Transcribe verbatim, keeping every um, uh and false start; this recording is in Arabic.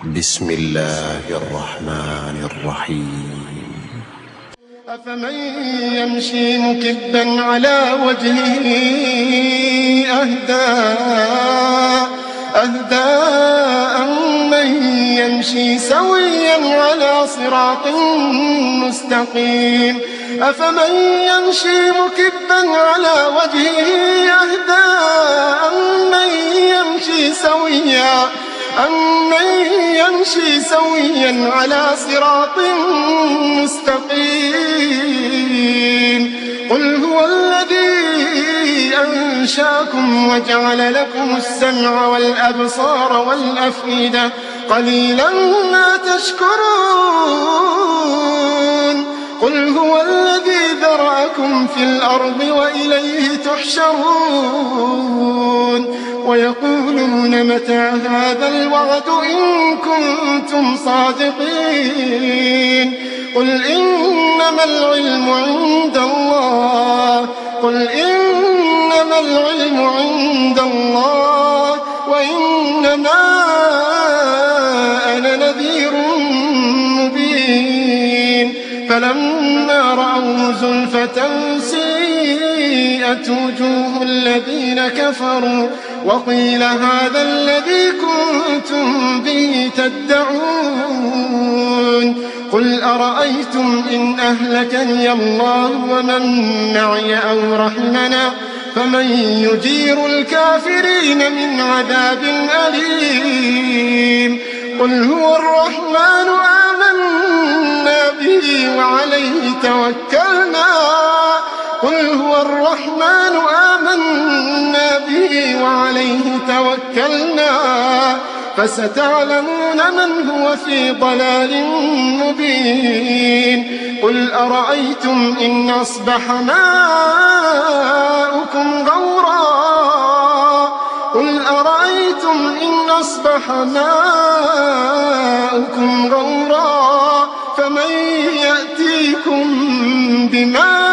بسم الله الرحمن الرحيم. أفمن يمشي مكبا على وجهه أهدى أهدى أمن يمشي سويا على صراط مستقيم. أفمن يمشي مكبا على وجهه أهدى أمن يمشي سويا أمن يمشي سويا على صراط مستقيم. قل هو الذي أنشاكم وجعل لكم السمع والأبصار والأفئدة قليلا ما تشكرون. قل هو الذي ذرأكم في الأرض وإليه تحشرون. ويقولون متى هذا الوعد إن كنتم صادقين. قل إنما العلم عند الله قل إنما العلم عند الله وإنما أنا نذير مبين. فلما رأوا زلفة سيئت وجوه الذين كفروا وقيل هذا الذي كنتم به تدعون. قل أرأيتم إن أهلكني الله ومن معي أو رحمنا فمن يجير الكافرين من عذاب أليم. قل هو الرحمن آمنا به وعليه توكلنا قل هو الرحمن آمنا به وعليه توكلنا فستعلمون من هو في ضلال مبين. قل أرأيتم إن أصبح ماؤكم غورا قل أرأيتم إن أصبح ماؤكم غورا فمن يأتيكم بماء